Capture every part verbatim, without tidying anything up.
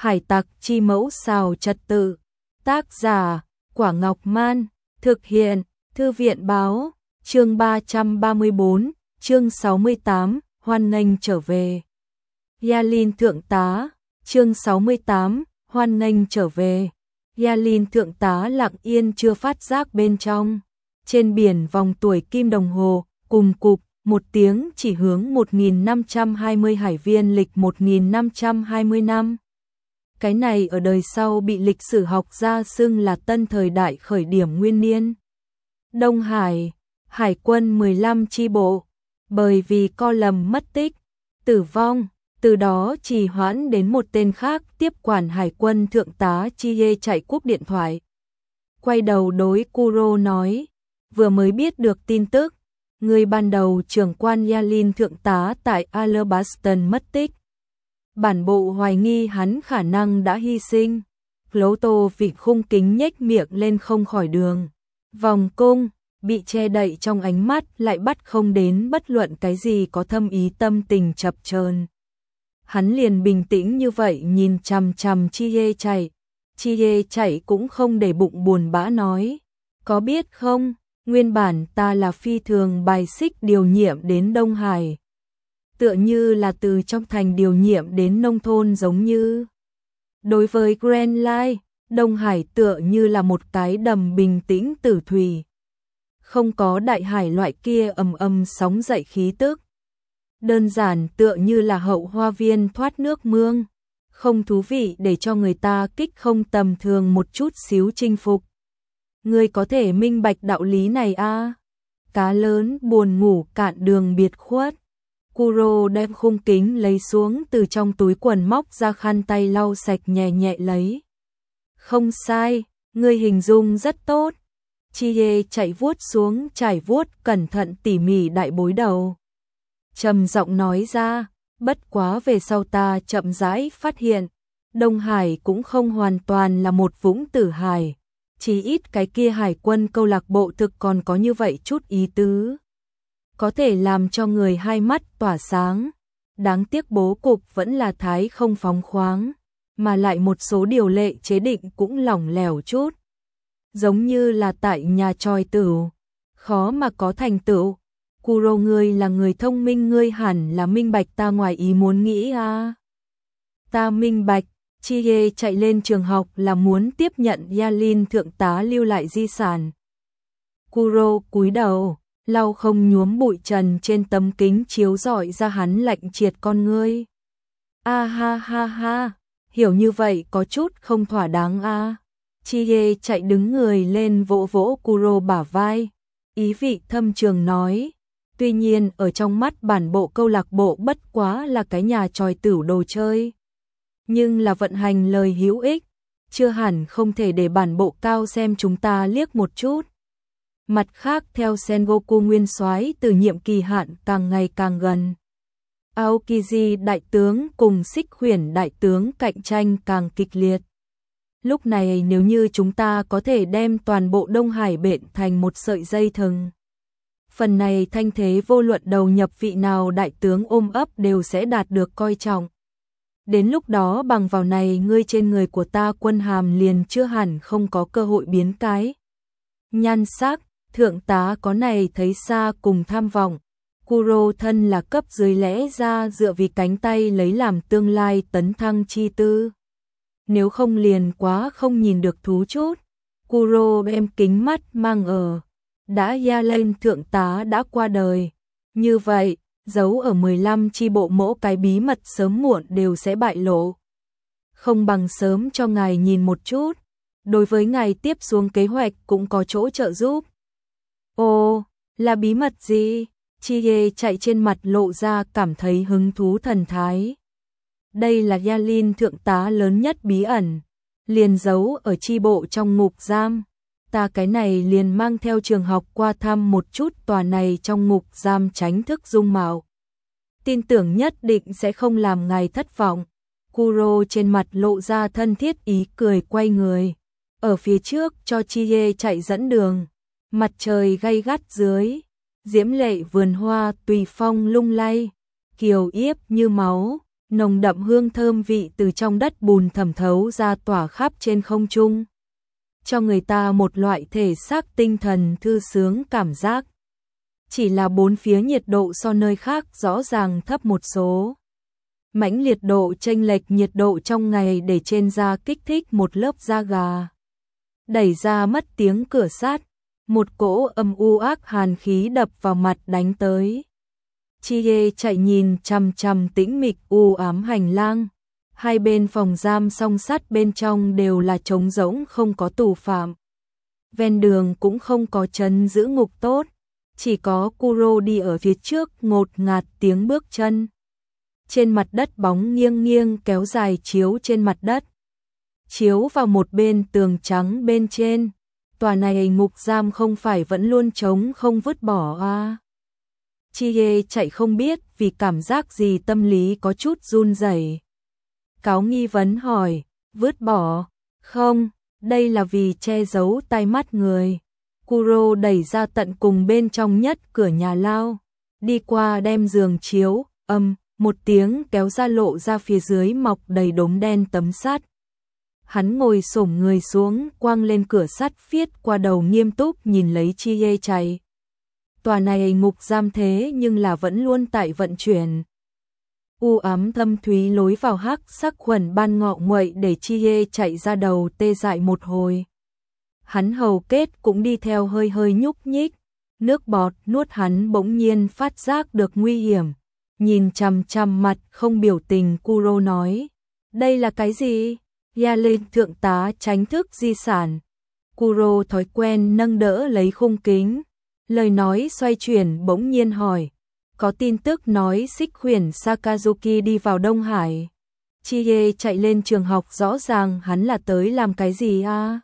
Hải tặc chi mẫu xào trật tự. Tác giả, Quả Ngọc Man. Thực hiện, Thư viện báo. Chương ba trăm ba mươi bốn, chương sáu mươi tám, hoan nghênh trở về. Yalin thượng tá, chương sáu mươi tám, hoan nghênh trở về. Yalin thượng tá lặng yên chưa phát giác bên trong. Trên biển vòng tuổi kim đồng hồ, cùng cục, một tiếng chỉ hướng một nghìn năm trăm hai mươi hải viên lịch một nghìn năm trăm hai mươi năm. Cái này ở đời sau bị lịch sử học ra xưng là tân thời đại khởi điểm nguyên niên. Đông Hải, Hải quân mười lăm chi bộ, bởi vì co lầm mất tích, tử vong, từ đó trì hoãn đến một tên khác tiếp quản hải quân thượng tá Chie chạy cúp điện thoại. Quay đầu đối Kuro nói, vừa mới biết được tin tức, người ban đầu trưởng quan Yalin thượng tá tại Alabaston mất tích. Bản bộ hoài nghi hắn khả năng đã hy sinh. Lotto vị khung kính nhếch miệng lên không khỏi đường. Vòng cung, bị che đậy trong ánh mắt lại bắt không đến bất luận cái gì có thâm ý tâm tình chập chờn. Hắn liền bình tĩnh như vậy nhìn chằm chằm Chie chạy. Chie chạy cũng không để bụng buồn bã nói. Có biết không, nguyên bản ta là phi thường bài xích điều nhiệm đến Đông Hải. Tựa như là từ trong thành điều nhiệm đến nông thôn giống như. Đối với Grand Line, Đông Hải tựa như là một cái đầm bình tĩnh tử thủy. Không có đại hải loại kia ầm ầm sóng dậy khí tức. Đơn giản tựa như là hậu hoa viên thoát nước mương. Không thú vị để cho người ta kích không tầm thường một chút xíu chinh phục. Người có thể minh bạch đạo lý này a à? Cá lớn buồn ngủ cạn đường biệt khuất. Kuro đem khung kính lấy xuống từ trong túi quần móc ra khăn tay lau sạch nhẹ nhẹ lấy. Không sai, ngươi hình dung rất tốt. Chie chạy vuốt xuống trải vuốt cẩn thận tỉ mỉ đại bối đầu. Trầm giọng nói ra, bất quá về sau ta chậm rãi phát hiện, Đông Hải cũng không hoàn toàn là một vũng tử hải. Chỉ ít cái kia hải quân câu lạc bộ thực còn có như vậy chút ý tứ. Có thể làm cho người hai mắt tỏa sáng. Đáng tiếc bố cục vẫn là thái không phóng khoáng, mà lại một số điều lệ chế định cũng lỏng lẻo chút. Giống như là tại nhà tròi tửu, khó mà có thành tựu. Kuro ngươi là người thông minh, ngươi hẳn là minh bạch ta ngoài ý muốn nghĩ a. À. Ta minh bạch, Chie chạy lên trường học là muốn tiếp nhận Yalin thượng tá lưu lại di sản. Kuro cúi đầu, lau không nhuốm bụi trần trên tấm kính chiếu rọi ra hắn lạnh triệt con ngươi. A ha ha ha, hiểu như vậy có chút không thỏa đáng a. À. Chie chạy đứng người lên vỗ vỗ Kuro bả vai, ý vị thâm trường nói. Tuy nhiên ở trong mắt bản bộ câu lạc bộ bất quá là cái nhà tròi tửu đồ chơi. Nhưng là vận hành lời hữu ích, chưa hẳn không thể để bản bộ cao xem chúng ta liếc một chút. Mặt khác theo Sengoku nguyên soái từ nhiệm kỳ hạn càng ngày càng gần. Aokiji đại tướng cùng Xích Khuyển đại tướng cạnh tranh càng kịch liệt. Lúc này nếu như chúng ta có thể đem toàn bộ Đông Hải bện thành một sợi dây thừng. Phần này thanh thế vô luận đầu nhập vị nào đại tướng ôm ấp đều sẽ đạt được coi trọng. Đến lúc đó bằng vào này ngươi trên người của ta quân hàm liền chưa hẳn không có cơ hội biến cái. Nhan sắc, thượng tá có này thấy xa cùng tham vọng. Kuro thân là cấp dưới lẽ ra dựa vì cánh tay lấy làm tương lai tấn thăng chi tư. Nếu không liền quá không nhìn được thú chút. Kuro đem kính mắt mang ở. Đã Yalin thượng tá đã qua đời. Như vậy, giấu ở mười lăm chi bộ mỗi cái bí mật sớm muộn đều sẽ bại lộ. Không bằng sớm cho ngài nhìn một chút. Đối với ngài tiếp xuống kế hoạch cũng có chỗ trợ giúp. Ồ, là bí mật gì? Chie chạy trên mặt lộ ra cảm thấy hứng thú thần thái. Đây là Yalin thượng tá lớn nhất bí ẩn. Liền giấu ở chi bộ trong ngục giam. Ta cái này liền mang theo trường học qua thăm một chút tòa này trong ngục giam tránh thức dung mạo. Tin tưởng nhất định sẽ không làm ngài thất vọng. Kuro trên mặt lộ ra thân thiết ý cười quay người. Ở phía trước cho Chie chạy dẫn đường. Mặt trời gay gắt dưới. Diễm lệ vườn hoa tùy phong lung lay. Kiều yếp như máu. nồng đậm hương thơm vị từ trong đất bùn thẩm thấu ra tỏa khắp trên không trung, cho người ta một loại thể xác tinh thần thư sướng cảm giác. Chỉ là bốn phía nhiệt độ so nơi khác rõ ràng thấp một số. Mãnh liệt độ chênh lệch nhiệt độ trong ngày để trên da kích thích một lớp da gà. Đẩy ra mất tiếng cửa sắt, một cỗ âm u ác hàn khí đập vào mặt đánh tới. Chie chạy nhìn chằm chằm tĩnh mịch u ám hành lang. Hai bên phòng giam song sắt bên trong đều là trống rỗng không có tù phạm. Ven đường cũng không có trấn giữ ngục tốt, chỉ có Kuro đi ở phía trước ngột ngạt tiếng bước chân. Trên mặt đất bóng nghiêng nghiêng kéo dài chiếu trên mặt đất. Chiếu vào một bên tường trắng bên trên. Tòa này ngục giam không phải vẫn luôn trống không vứt bỏ à. Chie chạy không biết vì cảm giác gì tâm lý có chút run rẩy. Cáo nghi vấn hỏi, vứt bỏ? Không, đây là vì che giấu tai mắt người. Kuro đẩy ra tận cùng bên trong nhất cửa nhà lao, đi qua đem giường chiếu, âm, một tiếng kéo ra lộ ra phía dưới mọc đầy đốm đen tấm sắt. Hắn ngồi xổm người xuống, quăng lên cửa sắt viết qua đầu nghiêm túc nhìn lấy Chie chạy. Tòa này ngục giam thế nhưng là vẫn luôn tại vận chuyển. U ám thâm thúy lối vào hắc sắc khuẩn ban ngọ nguậy để Chie chạy ra đầu tê dại một hồi. Hắn hầu kết cũng đi theo hơi hơi nhúc nhích, nước bọt nuốt hắn bỗng nhiên phát giác được nguy hiểm. Nhìn chằm chằm mặt không biểu tình Kuro nói, đây là cái gì? Ya lên thượng tá tránh thức di sản. Kuro thói quen nâng đỡ lấy khung kính. Lời nói xoay chuyển bỗng nhiên hỏi, có tin tức nói xích khuyển Sakazuki đi vào Đông Hải. Chie chạy lên trường học rõ ràng hắn là tới làm cái gì à?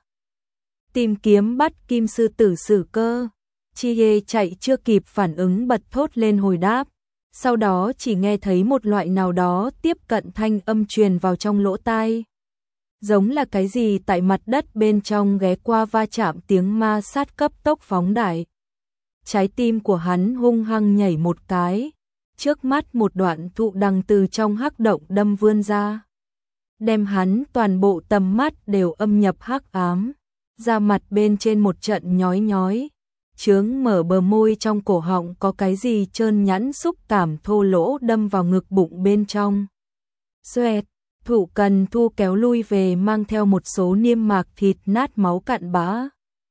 Tìm kiếm bắt kim sư tử Sử Cơ. Chie chạy chưa kịp phản ứng bật thốt lên hồi đáp. Sau đó chỉ nghe thấy một loại nào đó tiếp cận thanh âm truyền vào trong lỗ tai. Giống là cái gì tại mặt đất bên trong ghé qua va chạm tiếng ma sát cấp tốc phóng đại. Trái tim của hắn hung hăng nhảy một cái. Trước mắt một đoạn thụ đằng từ trong hắc động đâm vươn ra. Đem hắn toàn bộ tầm mắt đều âm nhập hắc ám. Da mặt bên trên một trận nhói nhói. Chướng mở bờ môi trong cổ họng có cái gì trơn nhẵn xúc cảm thô lỗ đâm vào ngực bụng bên trong. Xoẹt, thụ cần thu kéo lui về mang theo một số niêm mạc thịt nát máu cặn bã.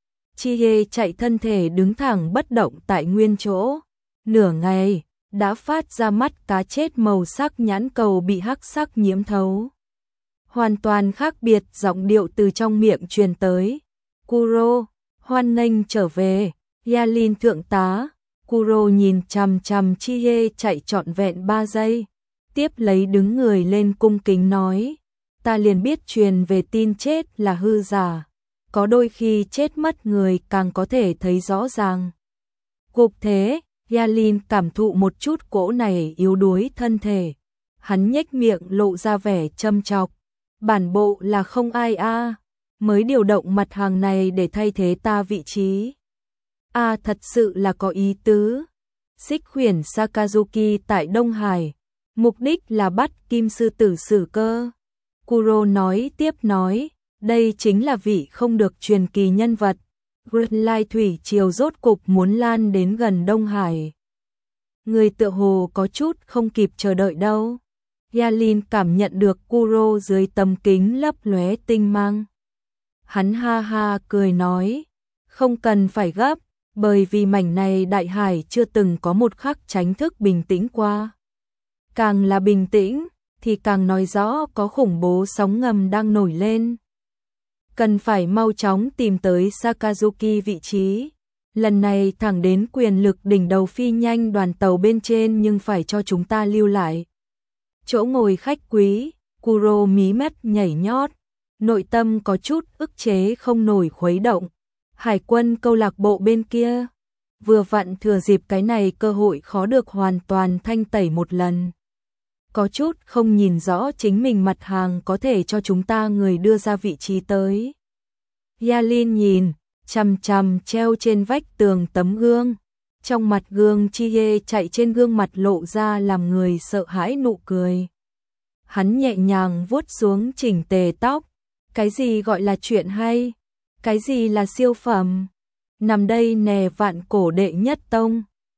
Chie chạy thân thể đứng thẳng bất động tại nguyên chỗ. Nửa ngày, đã phát ra mắt cá chết màu sắc nhãn cầu bị hắc sắc nhiễm thấu. Hoàn toàn khác biệt giọng điệu từ trong miệng truyền tới. Kuro, hoan nghênh trở về. Yalin thượng tá. Kuro nhìn chằm chằm Chie chạy trọn vẹn ba giây. Tiếp lấy đứng người lên cung kính nói. Ta liền biết truyền về tin chết là hư giả. Có đôi khi chết mất người càng có thể thấy rõ ràng. Cục thế, Yalin cảm thụ một chút cỗ này yếu đuối thân thể. Hắn nhếch miệng lộ ra vẻ châm chọc. Bản bộ là không ai a à, mới điều động mặt hàng này để thay thế ta vị trí. A à, thật sự là có ý tứ. Xích khuyển Sakazuki tại Đông Hải. Mục đích là bắt kim sư tử Sử Cơ. Kuro nói tiếp nói. Đây chính là vị không được truyền kỳ nhân vật. Great Lai Thủy Triều rốt cục muốn lan đến gần Đông Hải. Người tựa hồ có chút không kịp chờ đợi đâu. Yalin cảm nhận được Kuro dưới tấm kính lấp lóe tinh mang. Hắn ha ha cười nói. Không cần phải gấp, bởi vì mảnh này đại hải chưa từng có một khắc tránh thức bình tĩnh qua. Càng là bình tĩnh, thì càng nói rõ có khủng bố sóng ngầm đang nổi lên. Cần phải mau chóng tìm tới Sakazuki vị trí. Lần này thẳng đến quyền lực đỉnh đầu phi nhanh đoàn tàu bên trên nhưng phải cho chúng ta lưu lại. Chỗ ngồi khách quý, Kuro mí mắt nhảy nhót, nội tâm có chút ức chế không nổi khuấy động. Hải quân câu lạc bộ bên kia, vừa vặn thừa dịp cái này cơ hội khó được hoàn toàn thanh tẩy một lần. Có chút không nhìn rõ chính mình mặt hàng có thể cho chúng ta người đưa ra vị trí tới. Yalin nhìn, chằm chằm treo trên vách tường tấm gương. Trong mặt gương Chie chạy trên gương mặt lộ ra làm người sợ hãi nụ cười. hắn nhẹ nhàng vuốt xuống chỉnh tề tóc. Cái gì gọi là chuyện hay? Cái gì là siêu phẩm? Nằm đây nè vạn cổ đệ nhất tông.